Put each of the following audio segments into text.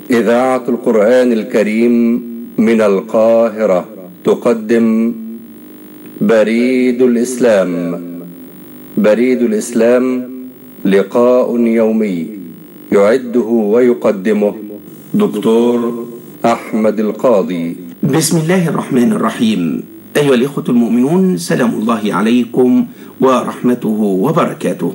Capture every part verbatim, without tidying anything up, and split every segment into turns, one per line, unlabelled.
إذاعة القرآن الكريم من القاهرة تقدم بريد الإسلام. بريد الإسلام لقاء يومي يعده ويقدمه دكتور أحمد القاضي.
بسم الله الرحمن الرحيم. أيها الإخوة المؤمنون، سلام الله عليكم ورحمته وبركاته،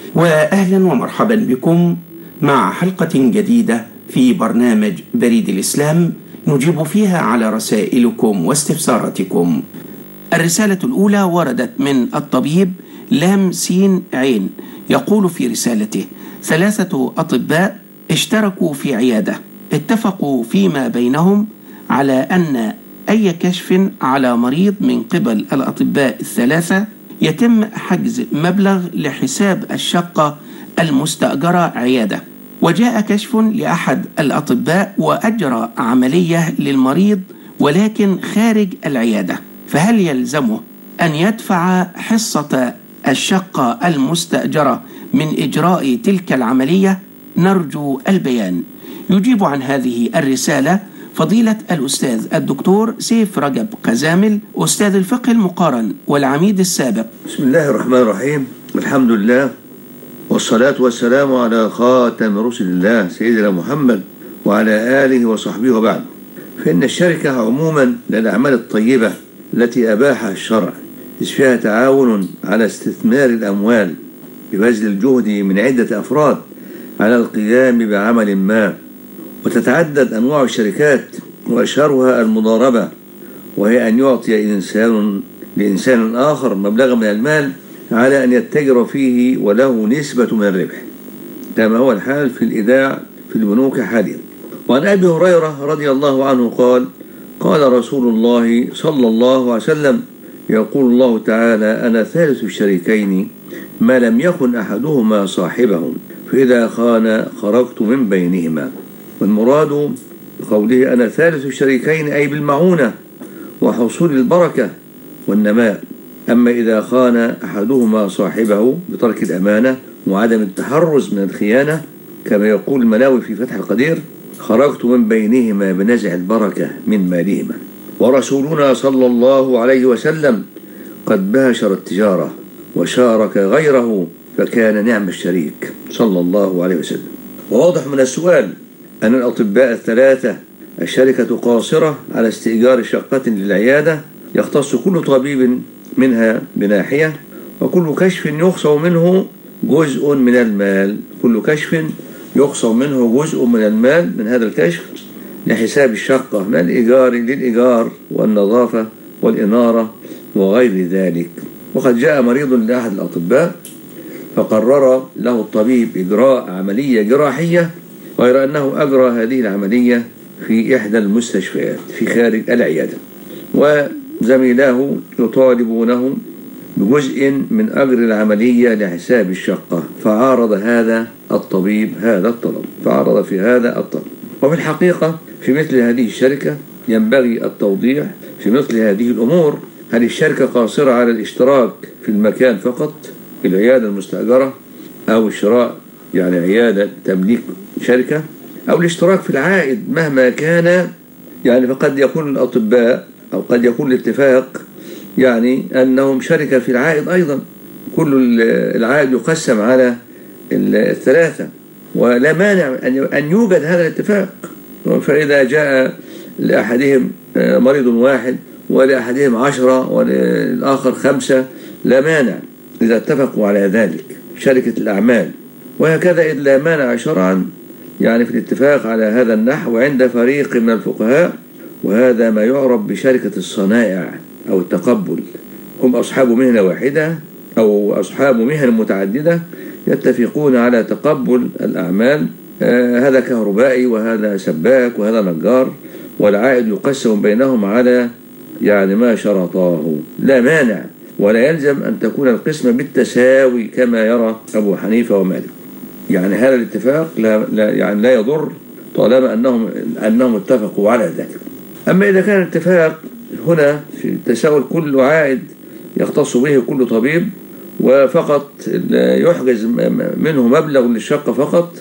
وأهلا ومرحبا بكم مع حلقة جديدة في برنامج بريد الإسلام نجيب فيها على رسائلكم واستفساراتكم. الرسالة الأولى وردت من الطبيب لام سين عين، يقول في رسالته: ثلاثة أطباء اشتركوا في عيادة، اتفقوا فيما بينهم على أن أي كشف على مريض من قبل الأطباء الثلاثة يتم حجز مبلغ لحساب الشقة المستأجرة عيادة. وجاء كشف لأحد الأطباء وأجرى عملية للمريض ولكن خارج العيادة، فهل يلزمه أن يدفع حصة الشقة المستأجرة من إجراء تلك العملية؟ نرجو البيان. يجيب عن هذه الرسالة فضيلة الأستاذ الدكتور سيف رجب قزامل، أستاذ الفقه المقارن والعميد السابق.
بسم الله الرحمن الرحيم، الحمد لله والصلاة والسلام على خاتم رسل الله سيدنا محمد وعلى آله وصحبه وبعد. فإن الشركة عموما للأعمال الطيبة التي أباحها الشرع، إذ فيها تعاون على استثمار الأموال ببذل الجهد من عدة أفراد على القيام بعمل ما. وتتعدد أنواع الشركات وأشهرها المضاربة، وهي أن يعطي إنسان لإنسان آخر مبلغا من المال على أن يتجر فيه وله نسبة من الربح، كما هو الحال في الإيداع في البنوك حاليا. وعن أبي هريرة رضي الله عنه قال: قال رسول الله صلى الله عليه وسلم: يقول الله تعالى: أنا ثالث الشريكين ما لم يكن أحدهما صاحبهم، فإذا خان خرجت من بينهما. والمراد بقوله أنا ثالث الشريكين أي بالمعونة وحصول البركة والنماء. أما إذا خان أحدهما صاحبه بترك الأمانة وعدم التحرز من الخيانة، كما يقول المناوي في فتح القدير: خرجت من بينهما بنزع البركة من مالهما. ورسولنا صلى الله عليه وسلم قد باشر التجارة وشارك غيره فكان نعم الشريك صلى الله عليه وسلم. وواضح من السؤال أن الأطباء الثلاثة الشركة قاصرة على استئجار شقة للعيادة، يختص كل طبيب منها بناحية، وكل كشف يخصم منه جزء من المال كل كشف يخصم منه جزء من المال من هذا الكشف لحساب الشقة من الإيجار للإيجار والنظافة والإنارة وغير ذلك. وقد جاء مريض لأحد الأطباء فقرر له الطبيب إجراء عملية جراحية، غير أنه أجرى هذه العملية في إحدى المستشفيات في خارج العيادة، وزميلاه يطالبونه بجزء من أجر العملية لحساب الشقة، فعارض هذا الطبيب هذا الطلب فعارض في هذا الطلب. وفي الحقيقة في مثل هذه الشركة ينبغي التوضيح في مثل هذه الأمور: هل الشركة قاصرة على الاشتراك في المكان فقط في العيادة المستأجرة، أو الشراء يعني عيادة تمليك شركة، أو الاشتراك في العائد مهما كان؟ يعني فقد يكون الأطباء أو قد يكون الاتفاق يعني أنهم شركة في العائد أيضا، كل العائد يقسم على الثلاثة، ولا مانع أن يوجد هذا الاتفاق. فإذا جاء لأحدهم مريض واحد ولأحدهم عشرة وللآخر خمسة لا مانع إذا اتفقوا على ذلك، شركة الأعمال. وهكذا إذ لا مانع شرعا يعني في الاتفاق على هذا النحو عند فريق من الفقهاء، وهذا ما يعرف بشركة الصنائع أو التقبل. هم أصحاب مهنة واحدة أو أصحاب مهن متعددة يتفقون على تقبل الأعمال، آه هذا كهربائي وهذا سباك وهذا نجار، والعائد يقسم بينهم على يعني ما شرطاه، لا مانع، ولا يلزم أن تكون القسمة بالتساوي كما يرى أبو حنيفة ومالك. يعني هذا الاتفاق لا, لا يعني لا يضر طالما أنهم أنهم اتفقوا على ذلك. أما إذا كان الاتفاق هنا في تساوي كل عائد يختص به كل طبيب وفقط يحجز منه مبلغ للشقة فقط،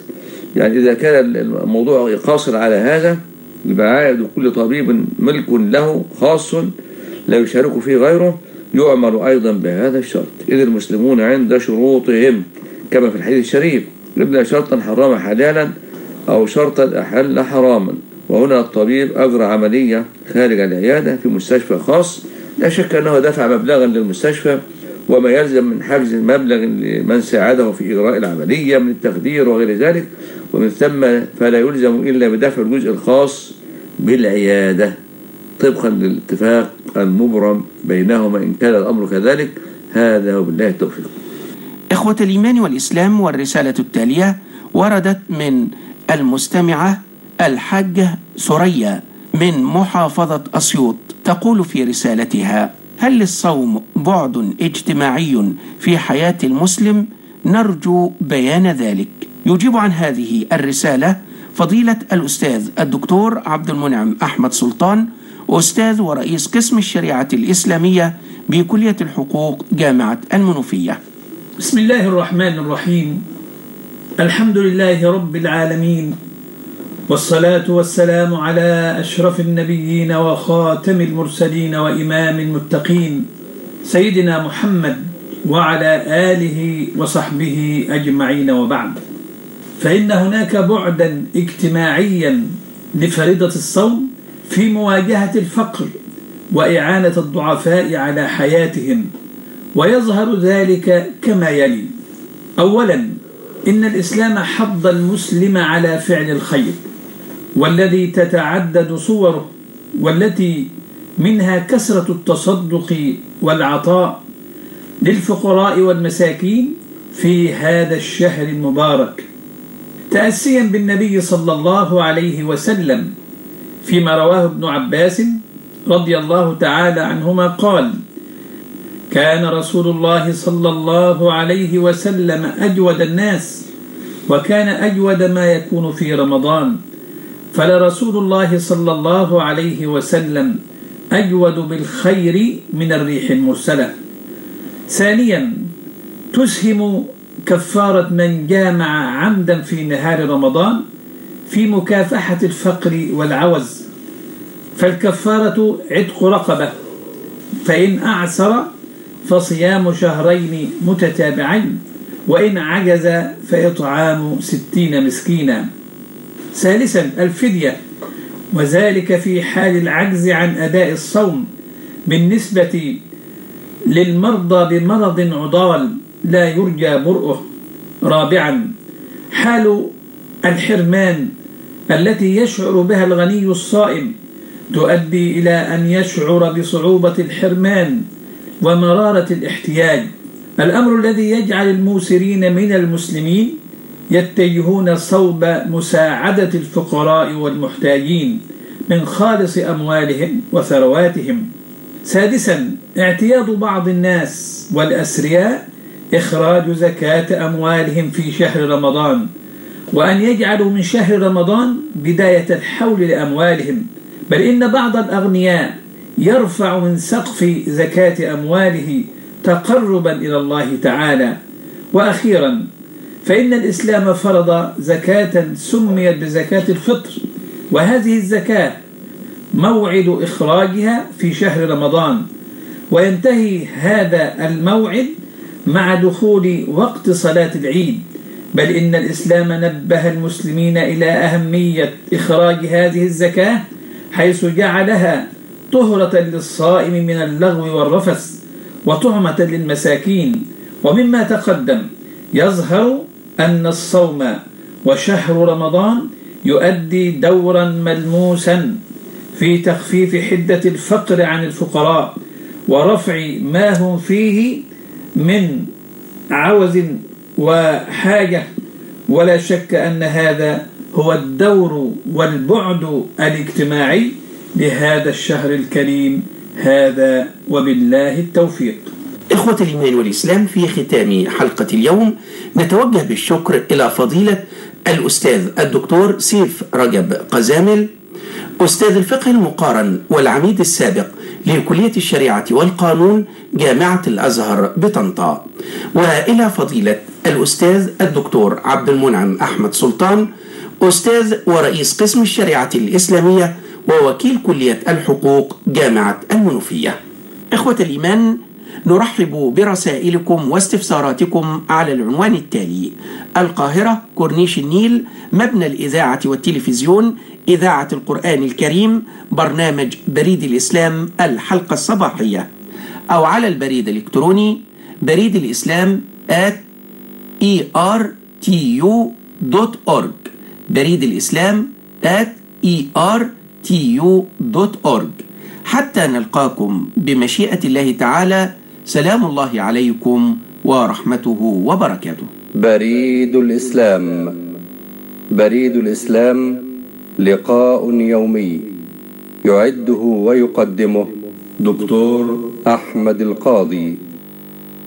يعني إذا كان الموضوع قاصر على هذا يبقى عائد كل طبيب ملك له خاص لا يشارك فيه غيره، يعمل أيضا بهذا الشرط. إذ المسلمون عند شروطهم كما في الحديث الشريف: إلا شرطا حرم حلالا أو شرطا أحل حراما. وهنا الطبيب أجرى عملية خارج العيادة في مستشفى خاص، لا شك أنه دفع مبلغا للمستشفى وما يلزم من حجز مبلغ لمن ساعده في إجراء العملية من التخدير وغير ذلك، ومن ثم فلا يلزم إلا بدفع الجزء الخاص بالعيادة طبقا للاتفاق المبرم بينهما إن كان الأمر كذلك. هذا وبالله التوفيق.
إخوة الإيمان والإسلام، والرسالة التالية وردت من المستمعة الحاجة سرية من محافظة أسيوط، تقول في رسالتها: هل للصوم بعد اجتماعي في حياة المسلم؟ نرجو بيان ذلك. يجيب عن هذه الرسالة فضيلة الأستاذ الدكتور عبد المنعم أحمد سلطان، أستاذ ورئيس قسم الشريعة الإسلامية بكلية الحقوق جامعة المنوفية.
بسم الله الرحمن الرحيم. الحمد لله رب العالمين، والصلاة والسلام على أشرف النبيين وخاتم المرسلين وإمام المتقين سيدنا محمد وعلى آله وصحبه أجمعين، وبعد. فإن هناك بعدا اجتماعيا لفريضة الصوم في مواجهة الفقر وإعانة الضعفاء على حياتهم، ويظهر ذلك كما يلي: أولا، إن الإسلام حض المسلم على فعل الخير، والذي تتعدد صوره، والتي منها كثرة التصدق والعطاء للفقراء والمساكين في هذا الشهر المبارك، تأسيا بالنبي صلى الله عليه وسلم فيما رواه ابن عباس رضي الله تعالى عنهما قال: كان رسول الله صلى الله عليه وسلم أجود الناس، وكان أجود ما يكون في رمضان، فلرسول الله صلى الله عليه وسلم أجود بالخير من الريح المرسلة. ثانيا، تسهم كفارة من جامع عمدا في نهار رمضان في مكافحة الفقر والعوز، فالكفارة عتق رقبة، فإن أعسر فصيام شهرين متتابعين، وإن عجز فإطعام ستين مسكينا. ثالثا، الفدية، وذلك في حال العجز عن أداء الصوم بالنسبة للمرضى بمرض عضال لا يرجى برؤه. رابعا، حال الحرمان التي يشعر بها الغني الصائم تؤدي إلى أن يشعر بصعوبة الحرمان ومرارة الاحتياج، الأمر الذي يجعل الموسرين من المسلمين يتجهون صوب مساعدة الفقراء والمحتاجين من خالص أموالهم وثرواتهم. سادسا، اعتياد بعض الناس والأثرياء إخراج زكاة أموالهم في شهر رمضان، وأن يجعلوا من شهر رمضان بداية الحول لأموالهم، بل إن بعض الأغنياء يرفع من سقف زكاة أمواله تقربا إلى الله تعالى. وأخيرا، فإن الإسلام فرض زكاة سميت بزكاة الفطر، وهذه الزكاة موعد إخراجها في شهر رمضان، وينتهي هذا الموعد مع دخول وقت صلاة العيد، بل إن الإسلام نبه المسلمين إلى أهمية إخراج هذه الزكاة، حيث جعلها طهرة للصائم من اللغو والرفث وطعمة للمساكين. ومما تقدم يظهر أن الصوم وشهر رمضان يؤدي دورا ملموسا في تخفيف حدة الفقر عن الفقراء ورفع ما هم فيه من عوز وحاجة، ولا شك أن هذا هو الدور والبعد الاجتماعي لهذا الشهر الكريم. هذا وبالله التوفيق.
إخوة الإيمان والإسلام، في ختام حلقة اليوم نتوجه بالشكر إلى فضيلة الأستاذ الدكتور سيف رجب قزامل، أستاذ الفقه المقارن والعميد السابق لكلية الشريعة والقانون جامعة الأزهر بطنطا، وإلى فضيلة الأستاذ الدكتور عبد المنعم أحمد سلطان، أستاذ ورئيس قسم الشريعة الإسلامية ووكيل كلية الحقوق جامعة المنوفية. إخوة الإيمان، نرحب برسائلكم واستفساراتكم على العنوان التالي: القاهرة، كورنيش النيل، مبنى الإذاعة والتلفزيون، إذاعة القرآن الكريم، برنامج بريد الإسلام الحلقة الصباحية، أو على البريد الإلكتروني بريد الإسلام at e r t u dot org، بريد الإسلام at e r t u dot org. حتى نلقاكم بمشيئة الله تعالى، سلام الله عليكم ورحمته وبركاته.
بريد الإسلام. بريد الإسلام لقاء يومي يعده ويقدمه دكتور أحمد القاضي.